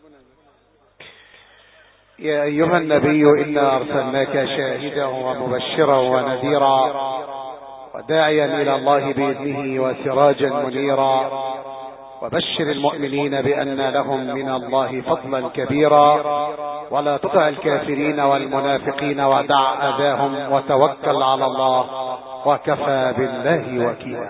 يا أيها النبي إنا أرسلناك شاهدا ومبشرا ونذيرا وداعيا إلى الله بإذنه وسراجا منيرا وبشر المؤمنين بأن لهم من الله فضلا كبيرا ولا تطع الكافرين والمنافقين ودع أذاهم وتوكل على الله وكفى بالله وكيلا.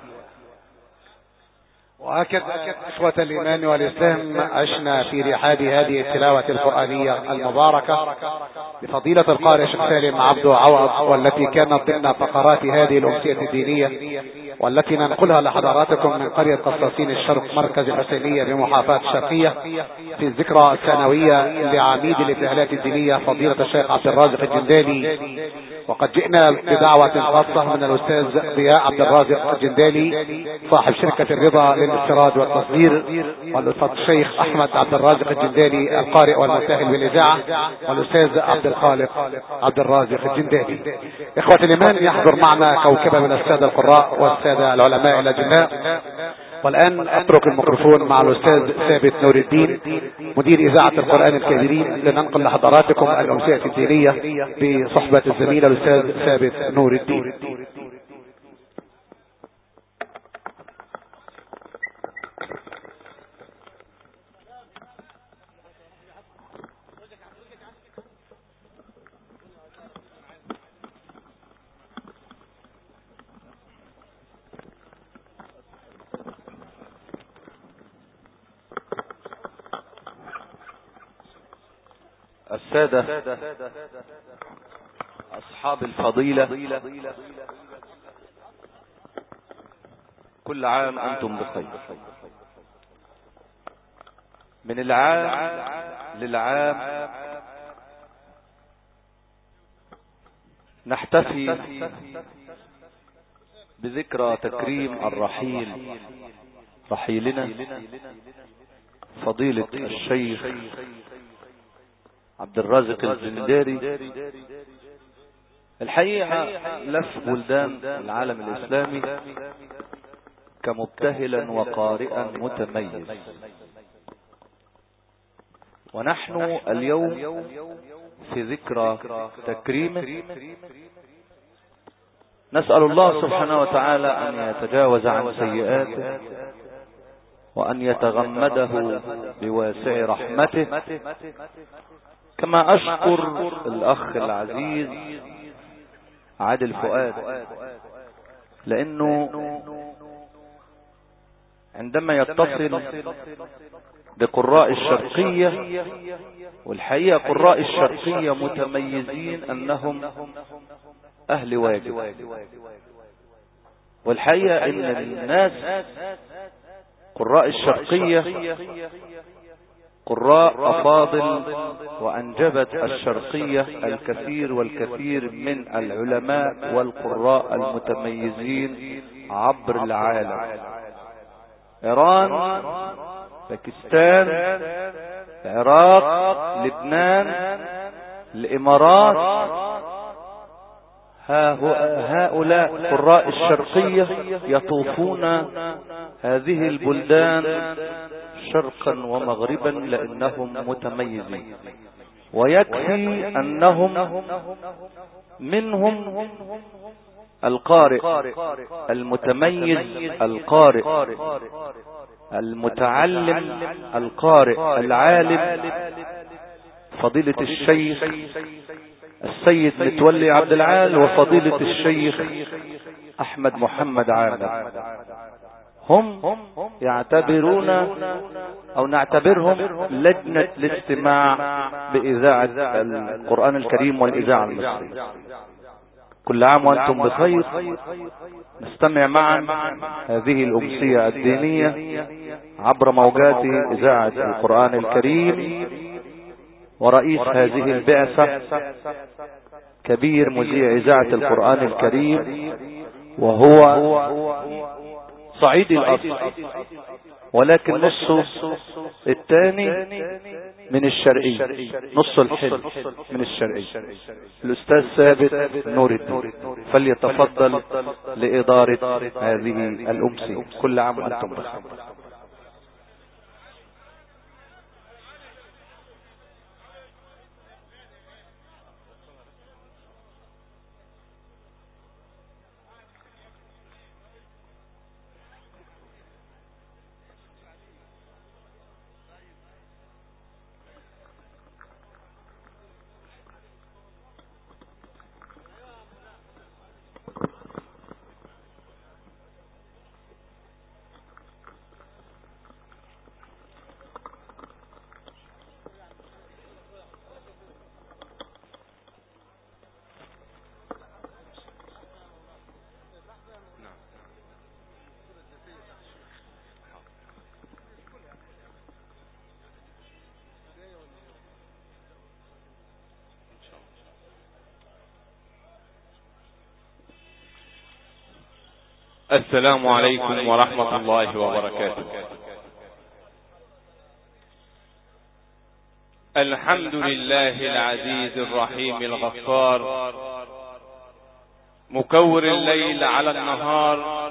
وهكذا إخوة الإيمان والإسلام عشنا في رحاب هذه التلاوة القرآنية المباركة لفضيلة القارئ الشيخ سالم عبد عوض، والتي كانت ضمن فقرات هذه الأمسية الدينية، والتي ننقلها لحضراتكم من قرية قصاصين الشرق مركز الحسينية بمحافظة الشرقية في الذكرى السنوية لعميد الابتهالات الدينية فضيلة الشيخ عبد الرازق الجندالي. وقد جئنا بدعوة خاصة من الأستاذ ضياء عبد الرازق الجندالي صاحب شركة الرضا للاستيراد والتصدير، والأستاذ الشيخ أحمد عبد الرازق الجندالي القارئ والمساهم بالإذاعة، والأستاذ عبد الخالق عبد الرازق الجندالي. إخوة الإيمان، يحضر معنا كوكبة من السادة القراء والسادة العلماء الأجلاء. والآن أترك الميكروفون مع الأستاذ ثابت نور الدين مدير إذاعة القرآن الكريم لننقل لحضراتكم الأمسية الدينية بصحبة الزميل الأستاذ ثابت نور الدين. السادة أصحاب الفضيلة، كل عام أنتم بخير. من العام للعام نحتفي بذكرى تكريم الرحيل، رحيلنا فضيلة الشيخ عبد الرازق الجندالي. الحقيقة لف بلدان العالم الإسلامي كمبتهلا وقارئا متميز، ونحن اليوم في ذكرى تكريمه. نسأل الله سبحانه وتعالى أن يتجاوز عن سيئاته وأن يتغمده بواسع رحمته. كما أشكر الأخ العزيز عادل فؤاد، لأنه عندما يتصل بقراء الشرقية، والحقيقة قراء الشرقية متميزين أنهم أهل واجب، والحقيقة إن الناس قراء الشرقية قراء أفاضل، وأنجبت الشرقية الكثير والكثير من العلماء والقراء المتميزين عبر العالم. إيران، باكستان، العراق، لبنان، الإمارات، هؤلاء قراء الشرقية يطوفون هذه البلدان شرقا ومغربا لأنهم متميزين. ويكفي أنهم منهم القارئ المتميز، القارئ المتعلم، القارئ العالم، فضيلة الشيخ السيد متولي عبد العال وفضيلة الشيخ أحمد محمد عامر. هم يعتبرون أو نعتبرهم لجنة الاستماع بإذاعة القرآن الكريم والإذاعة المصرية. كل عام وأنتم بخير. نستمع معا هذه الأمسية الدينية عبر موجات إذاعة القرآن الكريم. ورئيس هذه البعثة كبير مذيع إذاعة القرآن الكريم، وهو صعيدي الأصل، ولكن نصه الثاني من الشرقية، نص الحلم من الشرقية، الأستاذ ثابت نور الدين. فليتفضل لإدارة هذه الأمسية. كل عام وأنتم بخير. السلام عليكم ورحمة الله وبركاته. الحمد لله العزيز الرحيم الغفار، مكور الليل على النهار،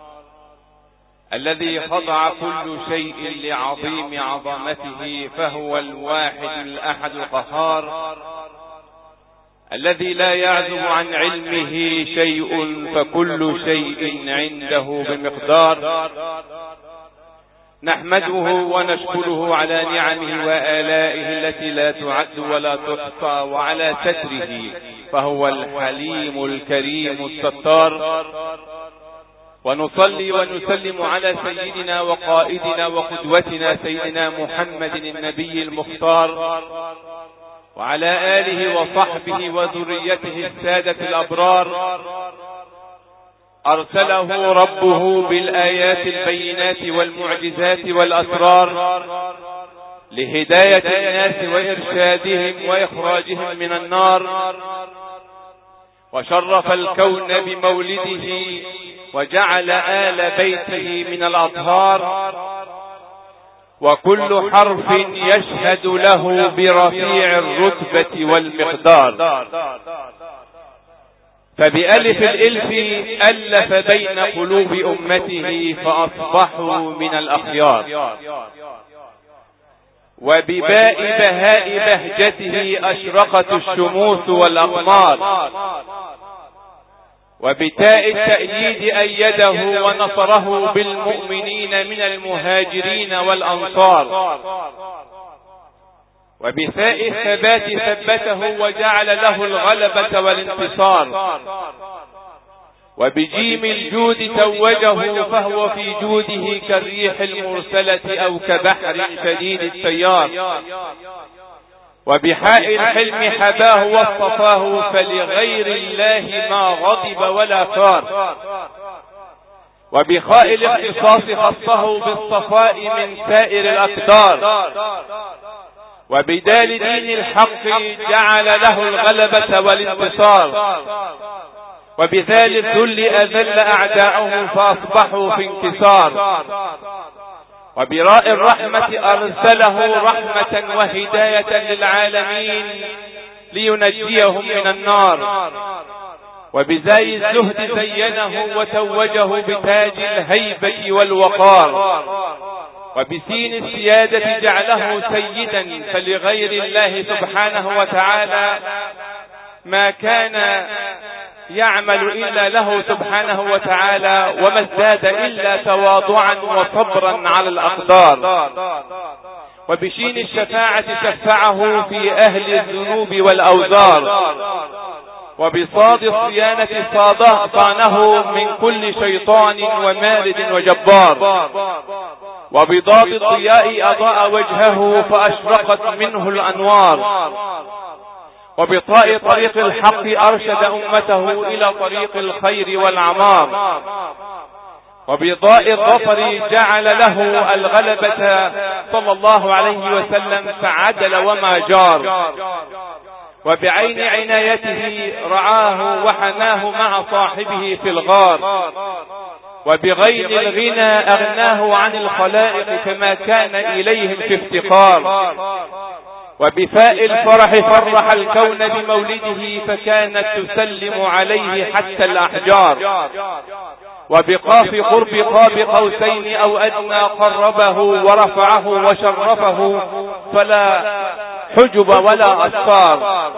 الذي خضع كل شيء لعظيم عظمته، فهو الواحد الأحد القهار، الذي لا يعزب عن علمه شيء، فكل شيء عنده بمقدار. نحمده ونشكره على نعمه وآلائه التي لا تعد ولا تحصى، وعلى ستره، فهو الحليم الكريم الستار. ونصلي ونسلم على سيدنا وقائدنا وقدوتنا سيدنا محمد النبي المختار، وعلى آله وصحبه وذريته السادة الأبرار. أرسله ربه بالآيات البينات والمعجزات والأسرار لهداية الناس وإرشادهم وإخراجهم من النار، وشرف الكون بمولده وجعل آل بيته من الأطهار، وكل حرف يشهد له برفيع الرتبة والمقدار. فبألف الإلف ألف بين قلوب أمته فأصبحوا من الأخيار، وبباء بهاء بهجته أشرقت الشموس والأقمار، وبتاء التأييد أيده ونصره بالمؤمنين من المهاجرين والأنصار، وبثاء الثبات ثبته وجعل له الغلبة والانتصار، وبجيم الجود توجه فهو في جوده كالريح المرسلة أو كبحر شديد التيار، وبحاء الحلم حباه واصطفاه فلغير الله ما غضب ولا ثار، وبخاء الاختصاص خصه بالصفاء من سائر الأقدار، وبدال دين الحق جعل له الغلبة والانتصار، وبذال الذل أذل أعداءه فأصبحوا في انكسار، وبراء الرحمة أرسله رحمة وهداية للعالمين لينجيهم من النار، وبزاي الزهد زينه وتوجه بتاج الهيبة والوقار، وبسين السيادة جعله سيدا، فلغير الله سبحانه وتعالى ما كان يعمل إلا له سبحانه وتعالى، وما ازداد إلا تواضعا وصبرا على الأقدار، وبشين الشفاعة شفعه في أهل الذنوب والأوزار، وبصاد الصيانة صانه من كل شيطان ومارد وجبار، وبضاد الضياء أضاء وجهه فأشرقت منه الأنوار، وبطاء طريق الحق أرشد أمته إلى طريق الخير والعمار، وبضاء الظفر جعل له الغلبة صلى الله عليه وسلم فعدل وما جار، وبعين عنايته رعاه وحماه مع صاحبه في الغار، وبغين الغنى أغناه عن الخلائق كما كان إليهم في افتقار، وبفاء الفرح فرح الكون بمولده فكانت تسلم عليه حتى الأحجار، وبقاف قرب قاب قوسين أو أدنى قربه ورفعه وشرفه فلا حجب ولا أسفار،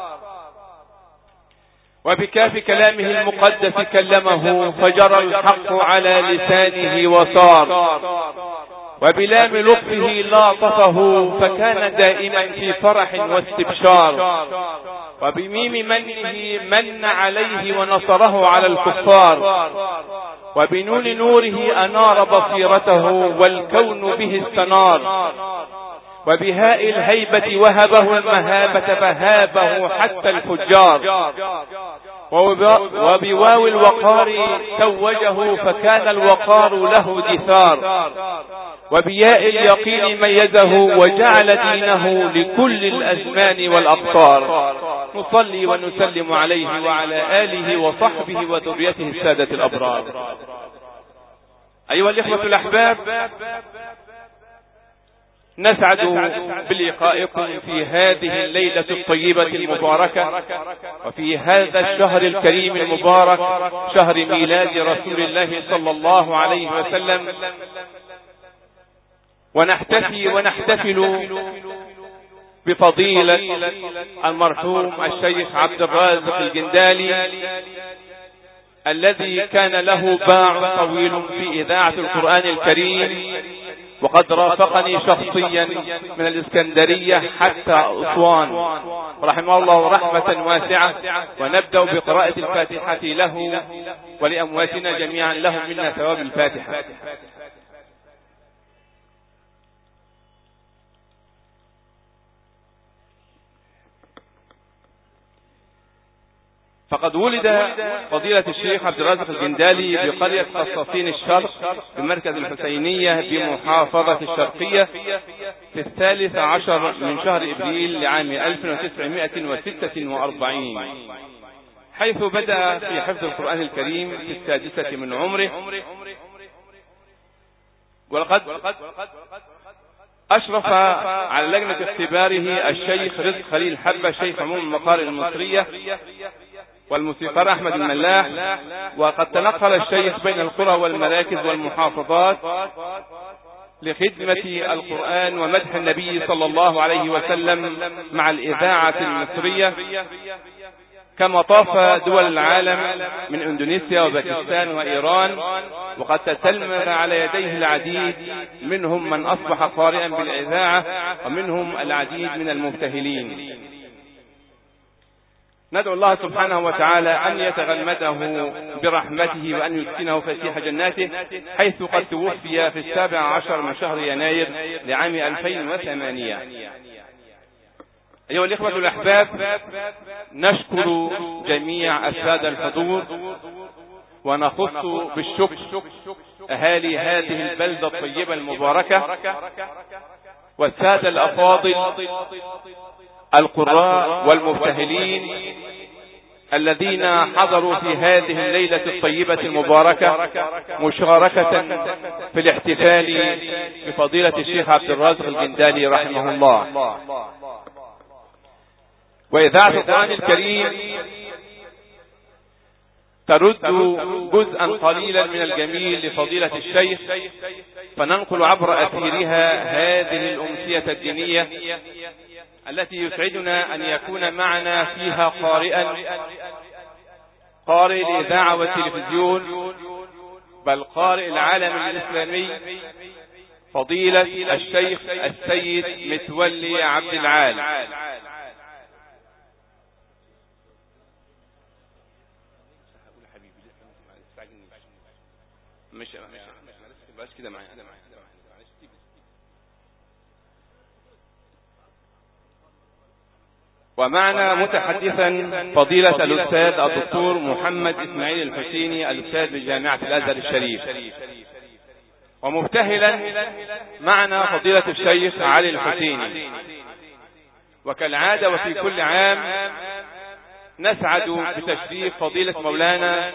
وبكاف كلامه المقدس كلمه فجرى الحق على لسانه وصار، وبلام لطفه لاطفه فكان دائما في فرح واستبشار، وبميم منه من عليه ونصره على الكفار، وبنون نوره أنار بصيرته والكون به استنار، وبهاء الهيبة وهبه المهابة فهابه حتى الفجار، وبواو الوقار توجه فكان الوقار له دثار، وبياء اليقين ميزه وجعل دينه لكل الأزمان والأقطار. نصلي ونسلم عليه وعلى آله وصحبه وذريته السادة الأبرار. أيها الإخوة الأحباب، نسعد بلقائكم في هذه الليلة الطيبة المباركة وفي هذا الشهر الكريم المبارك، شهر ميلاد رسول الله صلى الله عليه وسلم، ونحتفي ونحتفل بفضيلة المرحوم الشيخ عبد الرازق الجندالي الذي كان له باع طويل في إذاعة القرآن الكريم، وقد رافقني شخصيا من الإسكندرية حتى أسوان رحمه الله رحمة واسعة. ونبدأ بقراءة الفاتحة له ولأمواتنا جميعا، لهم منا ثواب الفاتحة. فقد ولد فضيلة الشيخ عبد الرازق الجندالي بقرية قصاصين الشرق بمركز الحسينية بمحافظة الشرقية في 13 من شهر إبريل لعام 1946، حيث بدأ في حفظ القرآن الكريم في 6 من عمره. ولقد أشرف على لجنة اختباره الشيخ رزق خليل حبة شيخ عموم المقارئ المصرية والموسيقار أحمد الملاح. وقد تنقل الشيخ بين القرى والمراكز والمحافظات لخدمة القرآن ومدح النبي صلى الله عليه وسلم مع الإذاعة المصرية، كما طاف دول العالم من اندونيسيا وباكستان وإيران. وقد تتلمذ على يديه العديد، منهم من أصبح قارئا بالإذاعة ومنهم العديد من المبتهلين. ندعو الله سبحانه وتعالى أن يتغمده برحمته وأن يسكنه فسيح جناته، حيث قد توفي في 17 من شهر يناير لعام 2008. أيها الإخوة الأحباب، نشكر جميع السادة الحضور، ونخص بالشكر أهالي هذه البلدة الطيبة المباركة والسادة الأفاضل القراء والمبتهلين الذين حضروا في هذه الليلة الطيبة المباركة مشاركة في الاحتفال بفضيلة الشيخ عبد الرازق الجندالي رحمه الله. وإذاعة القرآن الكريم ترد جزءا قليلا من الجميل لفضيلة الشيخ، فننقل عبر أثيرها هذه الأمسية الدينية التي يسعدنا أن يكون معنا فيها قارئ الإذاعة والتلفزيون، بل قارئ العالم الإسلامي، فضيلة الشيخ السيد متولي عبد العال. ومعنا متحدثا فضيلة الأستاذ الدكتور محمد إسماعيل الحسيني، الأستاذ بجامعة الأزهر الشريف. ومبتهلا معنا فضيلة الشيخ علي الحسيني. وكالعادة وفي كل عام نسعد بتشريف فضيلة مولانا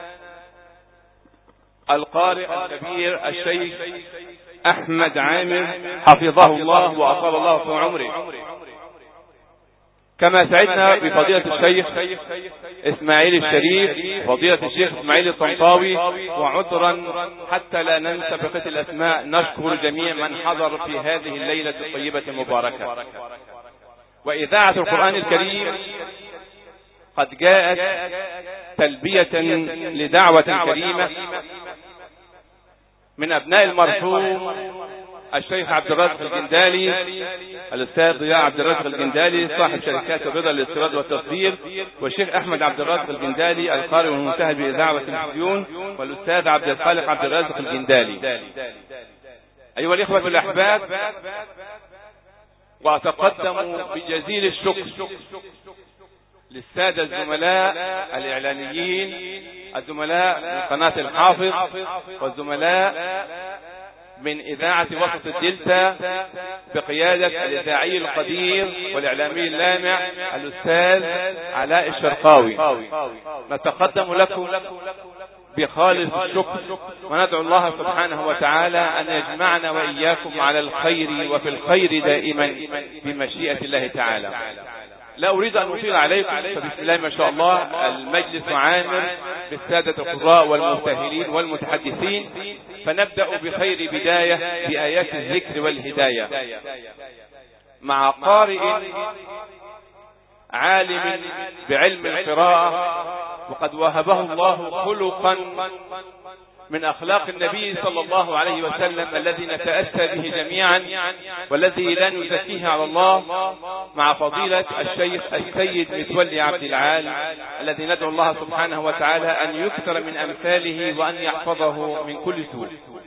القارئ الكبير الشيخ أحمد عامر حفظه الله وأطال الله في عمره، كما سعدنا بفضيلة الشيخ إسماعيل الشريف، فضيلة الشيخ إسماعيل الطنطاوي. وعذرا حتى لا ننسى بقية الأسماء، نشكر جميع من حضر في هذه الليلة الطيبة المباركة. وإذاعة القرآن الكريم قد جاءت تلبية لدعوة كريمة من أبناء المرحوم الشيخ عبد الرازق الجندالي، الأستاذ ضياء عبد الرازق الجندالي صاحب شركات الرضا للاستيراد والتصدير، والشيخ أحمد عبد الرازق الجندالي القارئ والمنتهى بالإذاعة والتلفزيون، والأستاذ عبد الخالق عبد الرازق الجندالي. أيها الإخوة الأحباب، وأتقدم بجزيل الشكر للسادة الزملاء الإعلانيين، الزملاء من قناة الحافظ، والزملاء من إذاعة وسط الدلتا بقيادة الإذاعي القدير والإعلامي اللامع الأستاذ علاء الشرقاوي. نتقدم لكم بخالص الشكر، وندعو الله سبحانه وتعالى أن يجمعنا وإياكم على الخير وفي الخير دائما بمشيئة الله تعالى. لا أريد أن أطيل عليكم، فبسم الله ما شاء الله المجلس عامر بالسادة القراء والمبتهلين والمتحدثين، فنبدأ بخير بداية بآيات الذكر والهداية مع قارئ عالم بعلم القراءة، وقد وهبه الله خلقا من أخلاق النبي صلى الله عليه وسلم الذي نتأسى به جميعا والذي لا نزكيه على الله، مع فضيلة الشيخ السيد متولي عبد العال الذي ندعو الله سبحانه وتعالى أن يكثر من أمثاله وأن يحفظه من كل سوء.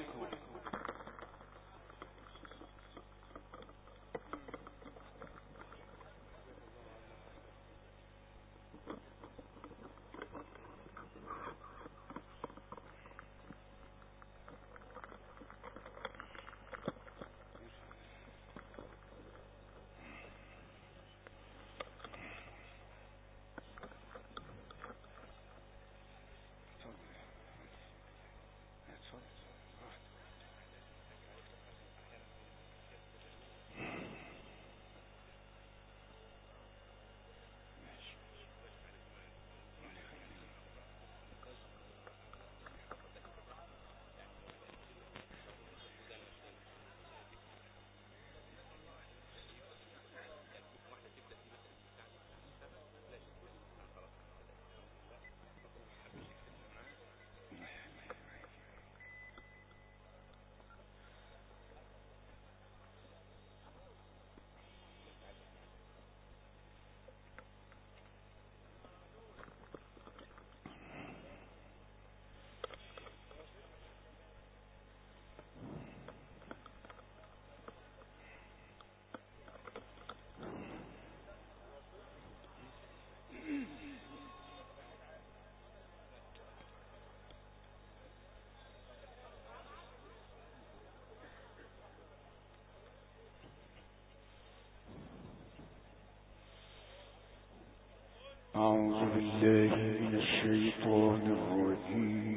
أعوذ بالله من الشيطان الرجيم.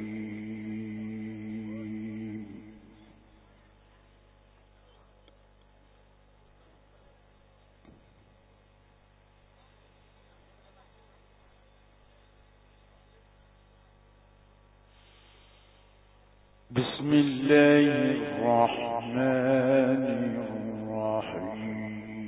بسم الله الرحمن الرحيم.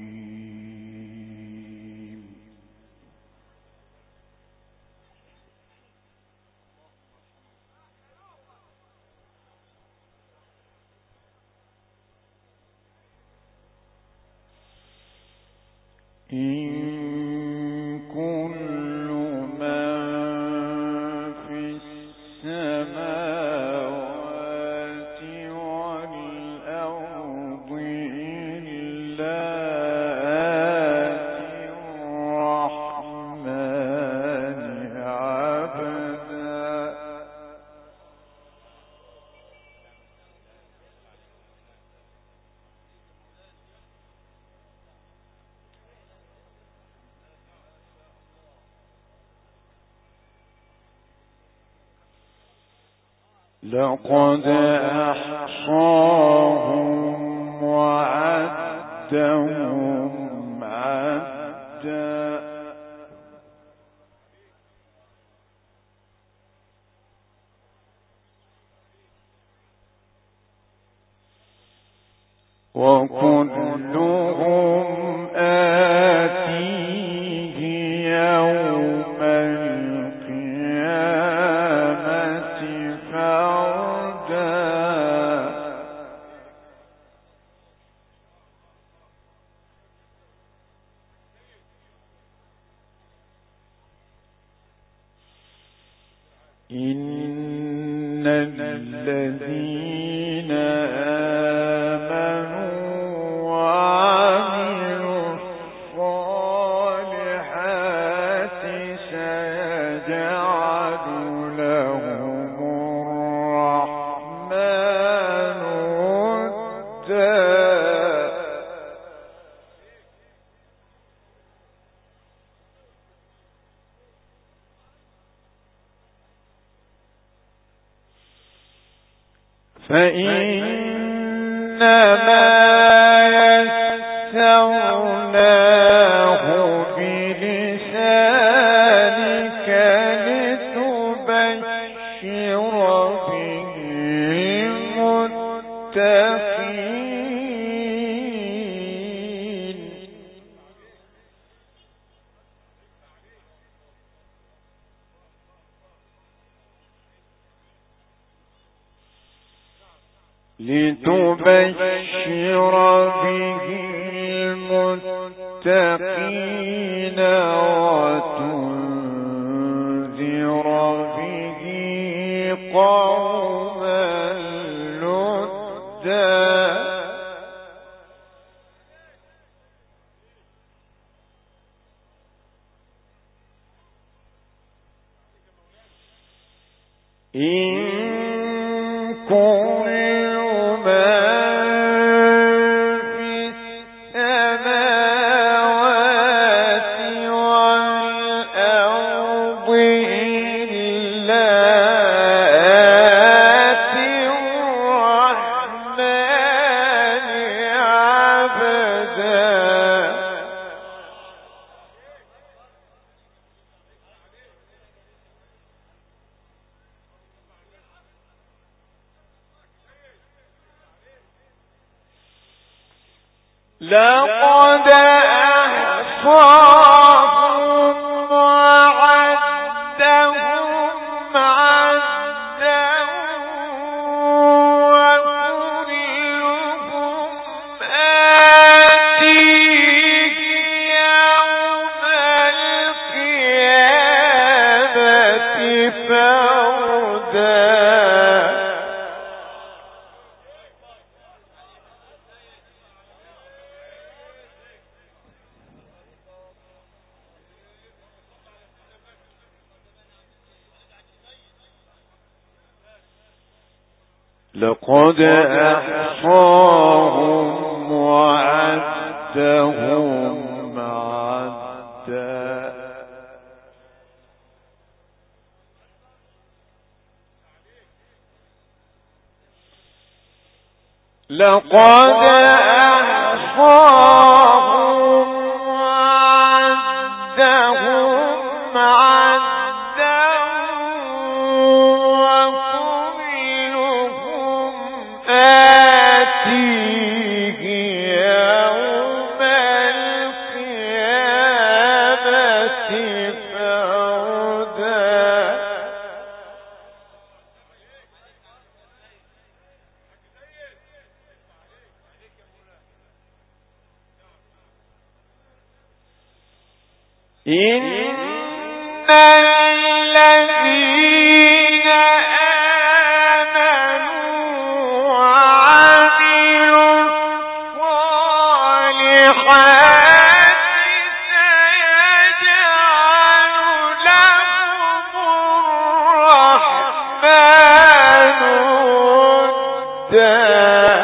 إن كل من في السماوات والأرض إلا آتي الرحمن عبدا. لقد أحصاهم وعدهم عدا. وكلهم آتيه يوم القيامة فردا. إن الذين آمنوا وعملوا الصالحات سيجعل لهم الرحمن ودا. فإنما يسرناه بلسانك لتبشر به المتقين. لتبشر به المتقين وتنذر به قوما لدا. إن كل من في السماوات والأرض إلا آتي الرحمن عبدا. لقد أحصاهم وعدهم عدا وكلهم آتيه يوم القيامة فردا. لقد أحصاهم وعدهم عدا. لقد أحصاهم وعدهم عدا وكلهم آتيه يوم القيامة فردا. إن الذين آمنوا وعملوا الصالحات سيجعل لهم الرحمن ودا.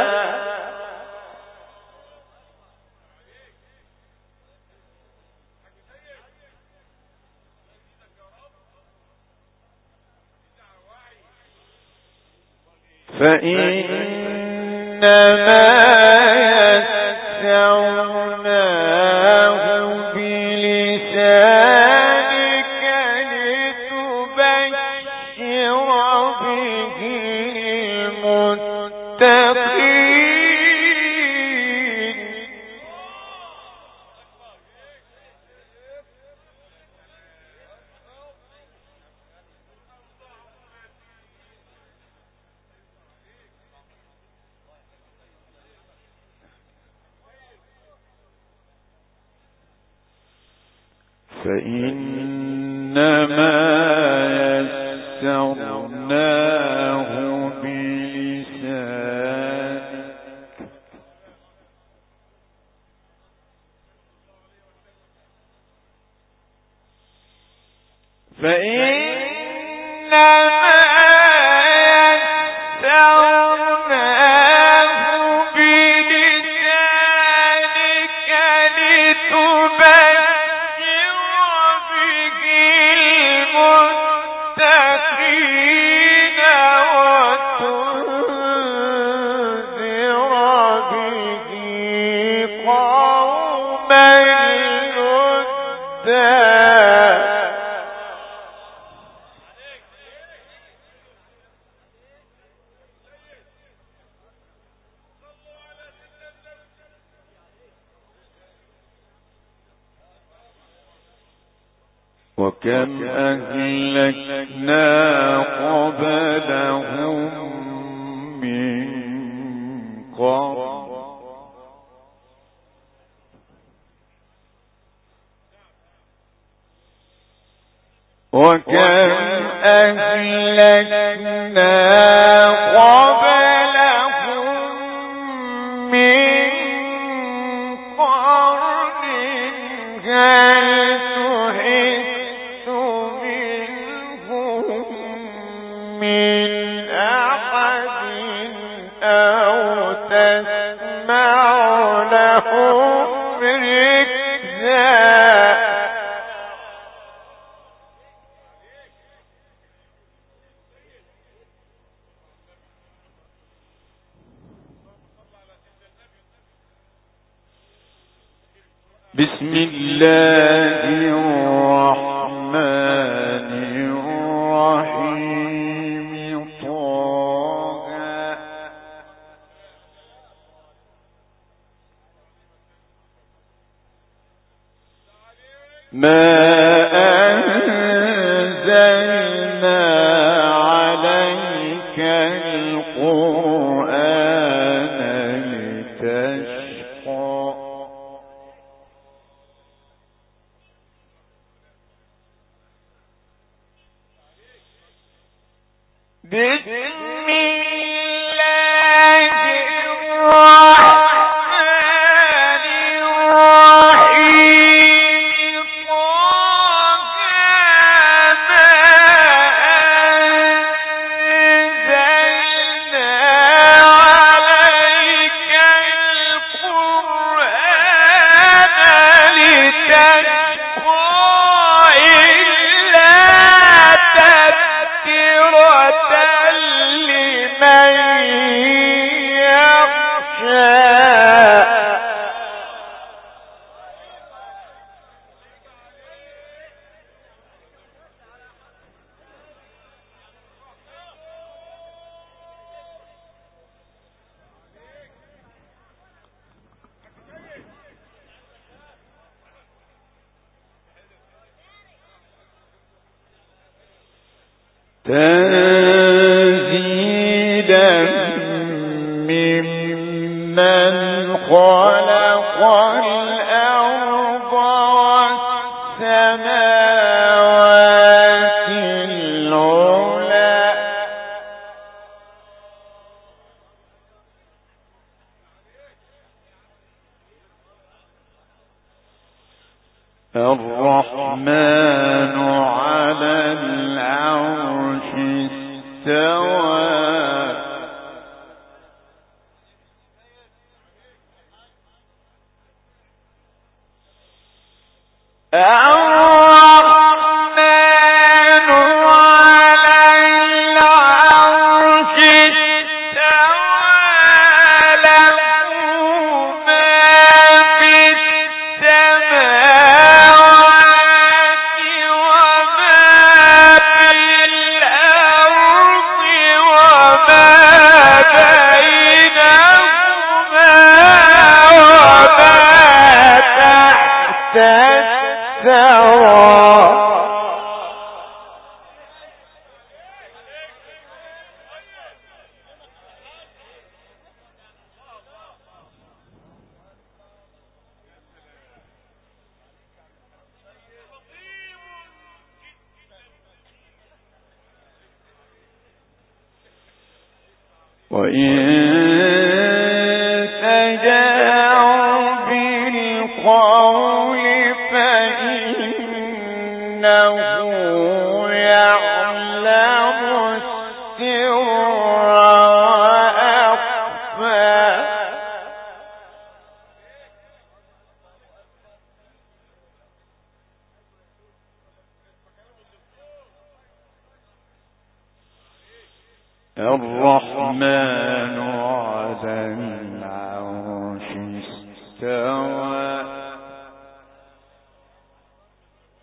فإنما يسرناه بلسانك لتبشر به المتقين. فإنما يسرناه بلسانك فإنما يسرناه بلسانك لتبشر به المتقين وتنذر وكم أهلكنا قبلهم من قرن وكم أهلكنا قبلهم من قرن هل تحس منهم من أحد أو تسمع لهم ركزا بسم الله الرحمن الرحيم طه ما أنزلنا عليك القرآن لتشقى بسم الله الرحمن الرحيم طه ما أنزلنا عليك القرآن لتشقى إلا تذكرة لمن يخشى تنزيلا ممن خلق الأرض والسماوات العلى الرحمن على العرش استوى الرحمن على العرش استوى له ما في السماوات وما في الأرض وما بينهما وما تحت الثرى وإن تجاهر بالقول فإنه يعلم السر وأخفى الرحمن على العرش استوى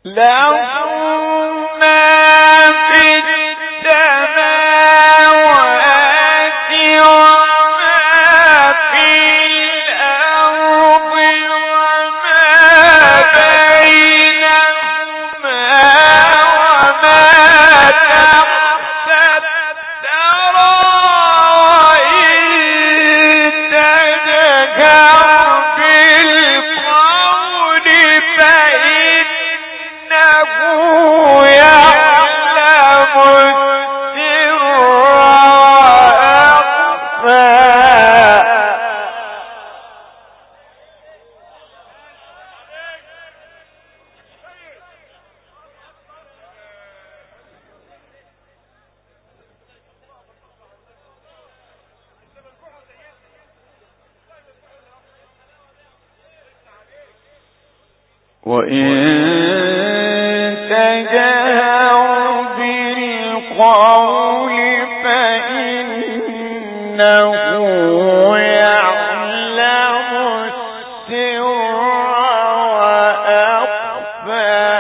وإن تجهر بالقول فإنه يعلم السر وأخفى.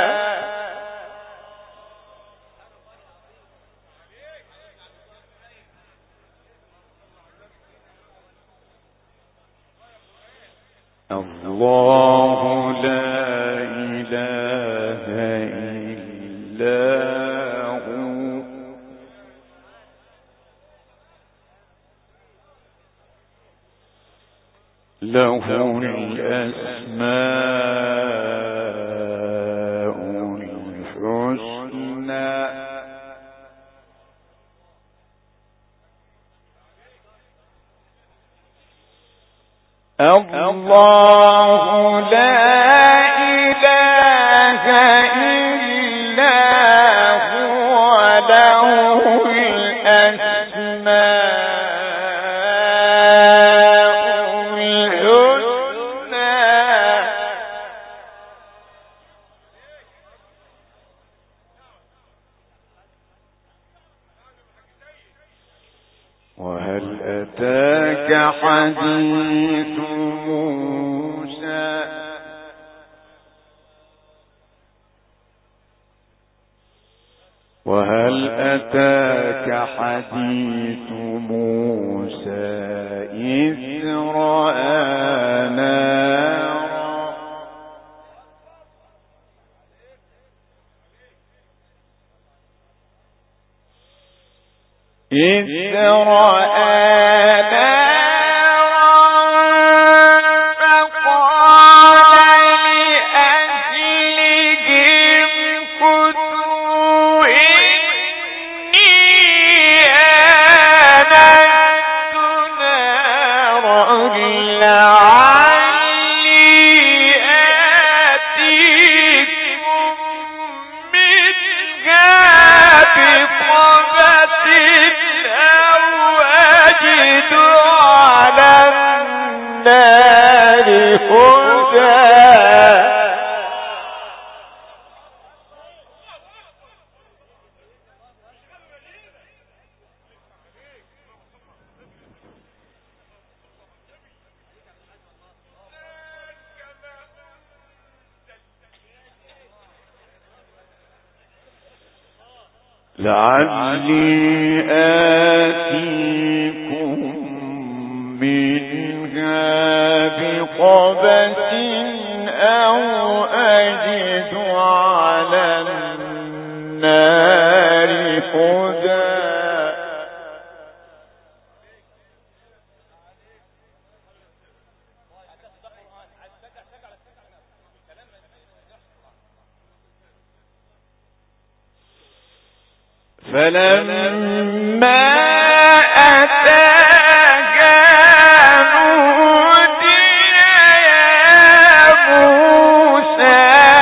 الله لا إله إلا هو له الأسماء الحسنى. الله لا إله إلا هو له الأسماء الحسنى. وهل أتاك حديث موسى؟ وهل أتاك حديث موسى إذ رأى نارا لعلي آتيكم منها بقبس أو أجد على النار هدى. فلما أتاها نودي يا موسى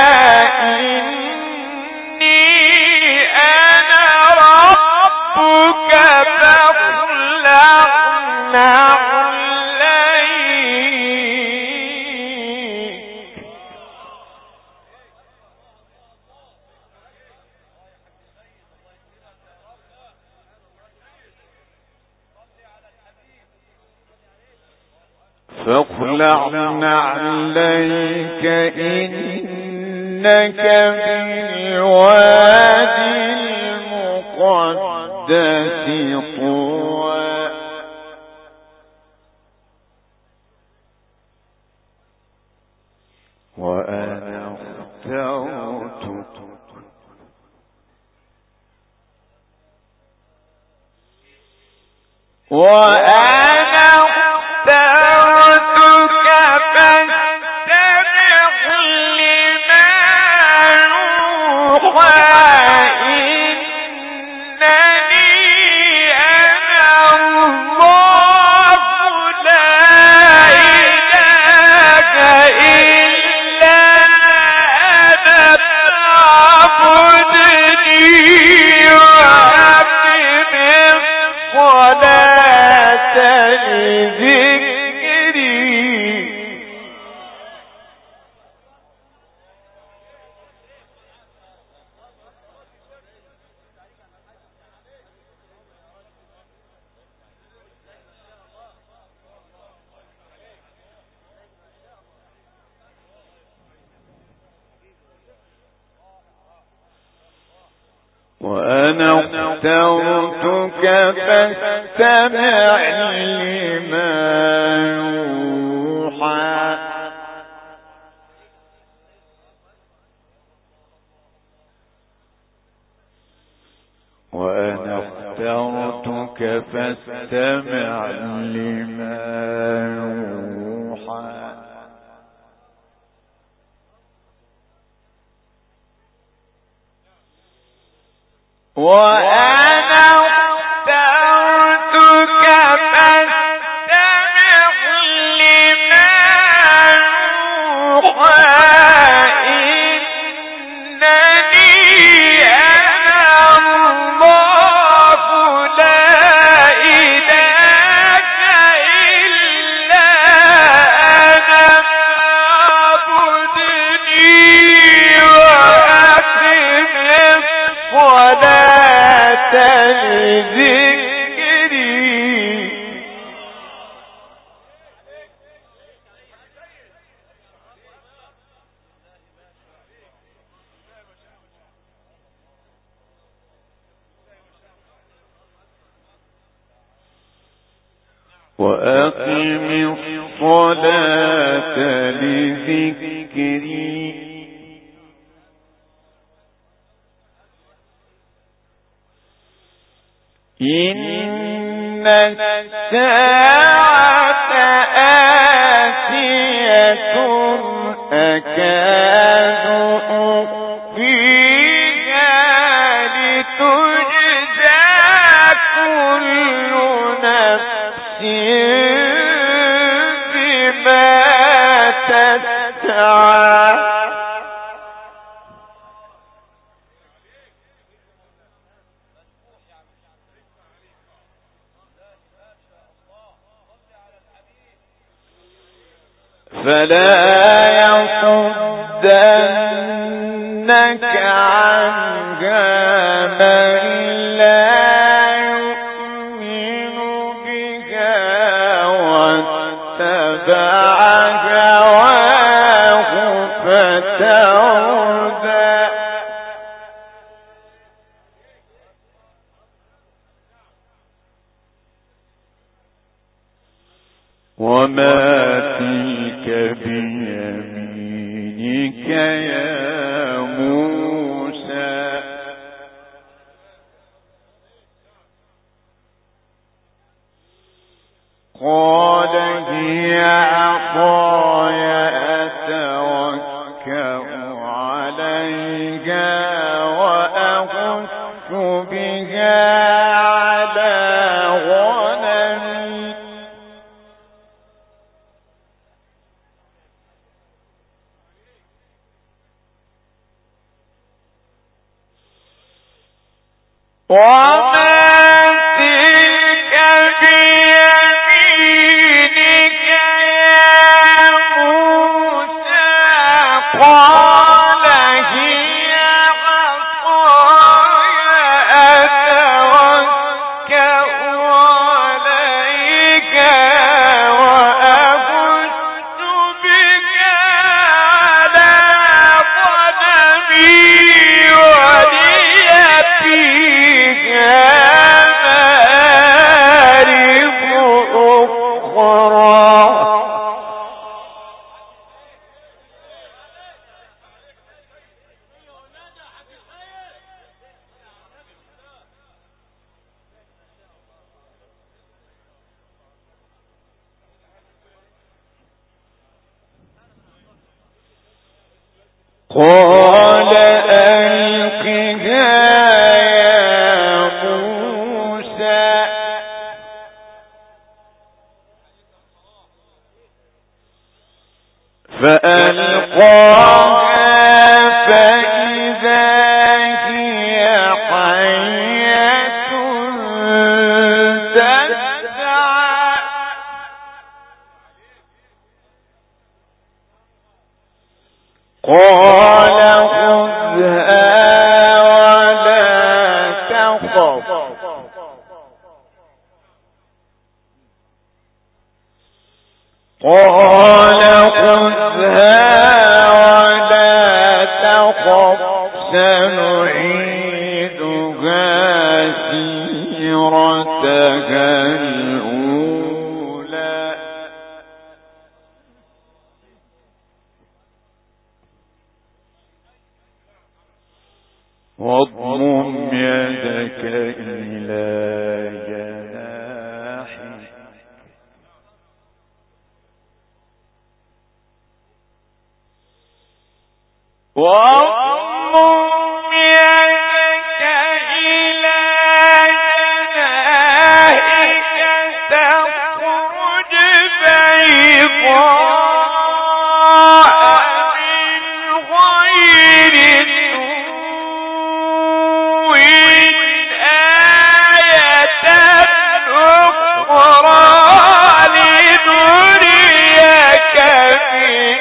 إني أنا ربك فاخلع نعليك. فاخلع نعليك إنك بالوادي المقدس طوى وأنا اخترتك وأنا اخترتك فاستمع لما يوحى وأنا اخترتك فاستمع لما يوحى وأنا اخترتك فاستمع لما يوحى إنني أنا الله لا إله إلا أنا فاعبدني وأقم الصلاة لذكري وأقم الصلاة لذكري إن الساعة آتية أكاد أخفيها لتجزى كل نفس بما تسعى فلا يصدنك عنها من لا يؤمن بها واتبع هواه فتردى وما تلك بيمينك يا موسى قال هي عصاي أتوكأ عليها وأهش بها على غنمي وما تلك بيمينك يا موسى قال هي عصاي أتوكأ عليها وأهش بها على غنمي قال ألقها يا موسى فألقاها فإذا هي حية تسعى قال خذها ولا تخف قال خذها ولا تخف سنعيدها سيرتها الأولى واضمم يدك إلى جناحك واضمم يدك إلى جناحك تخرج بيضاء من غير سوء آية أخرى لنريك من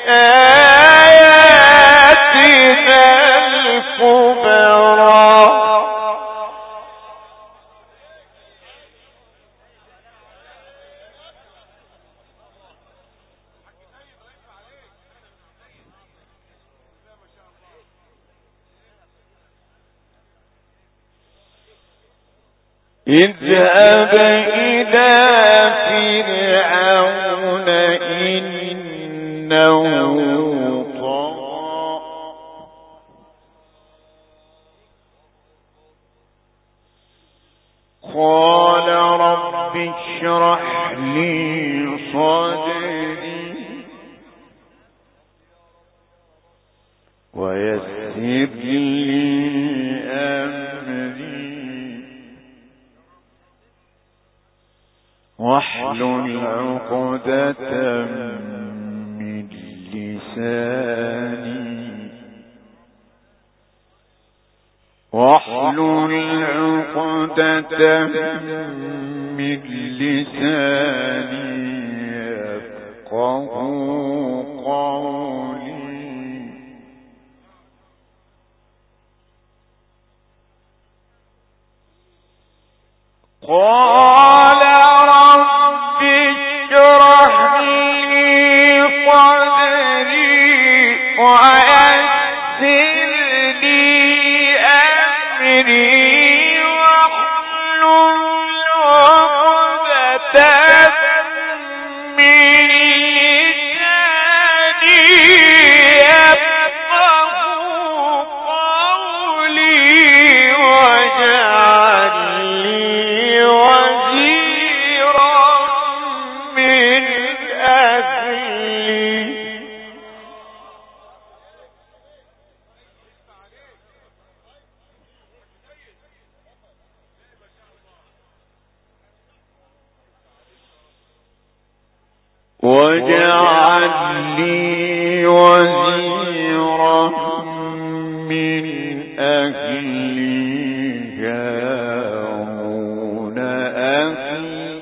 آياتنا الكبرى اذهب إلى فرعون إنه طغى قال رب اشرح لي صدري ويسر لي أمري واحلل عقدة من لساني واحلل عقدة من لساني يفقهوا قولي قال رب اشرح لي صدري ويسر لي أمري واحلل عقدة من لساني يفقهوا قولي واجعل لي وزيرا من أهلي واجعل لي وزيرا من أهلي هارون أخي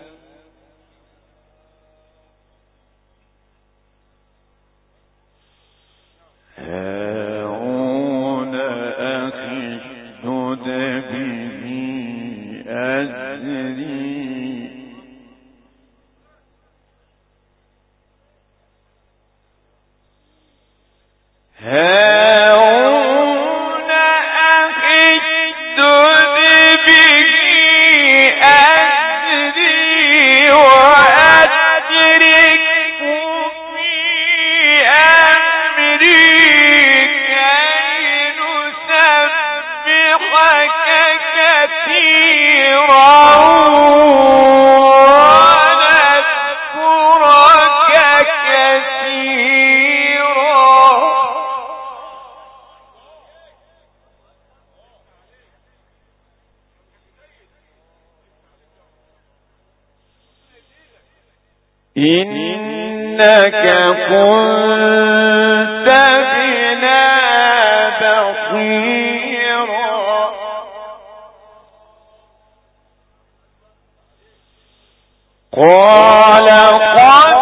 اشدد به أزري إنك كنت بنا بصيرا قال قد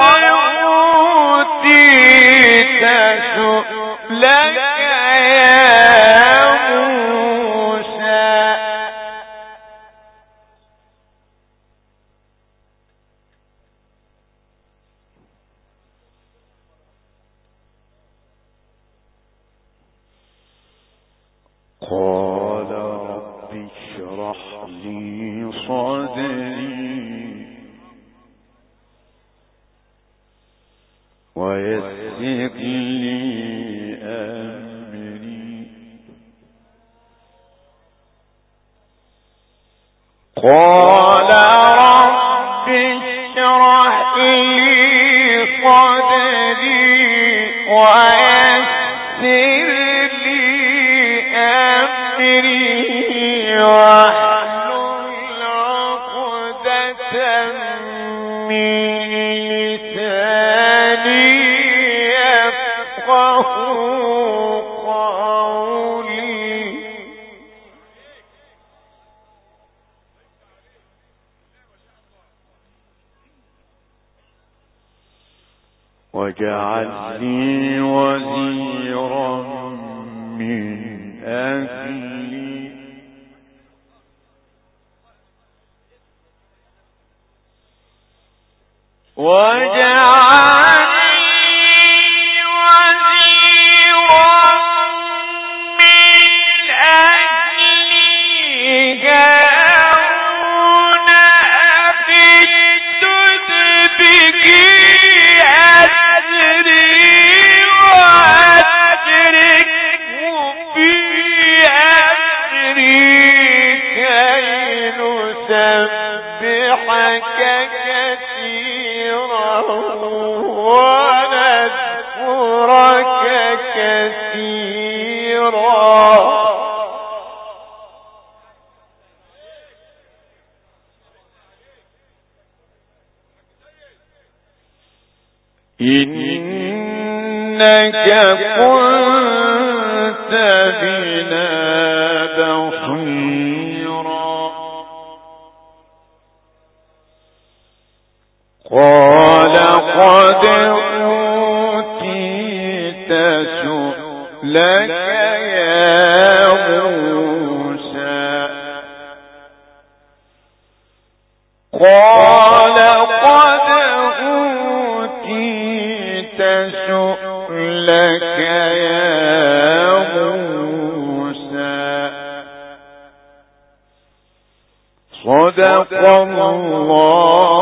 أوتيت سؤلك يا موسى قال رب اشرح لي صدري ويسر لي أمري قال رب اشرح لي صدري ويسر لي أمري واحلل عقدة من لساني يفقهوا قولي واجعل لي وزيرا من أهلي واجعل لي وزيرا من أهلي هارون أشدد به أزري وأشركه في أمري كي نسبحك كثيرا ونذكرك كثيرا إنك كنت بنا بصيرا قال قد أوتيت سؤلك يا موسى قال قد أوتيت سؤلك يا موسى صدق الله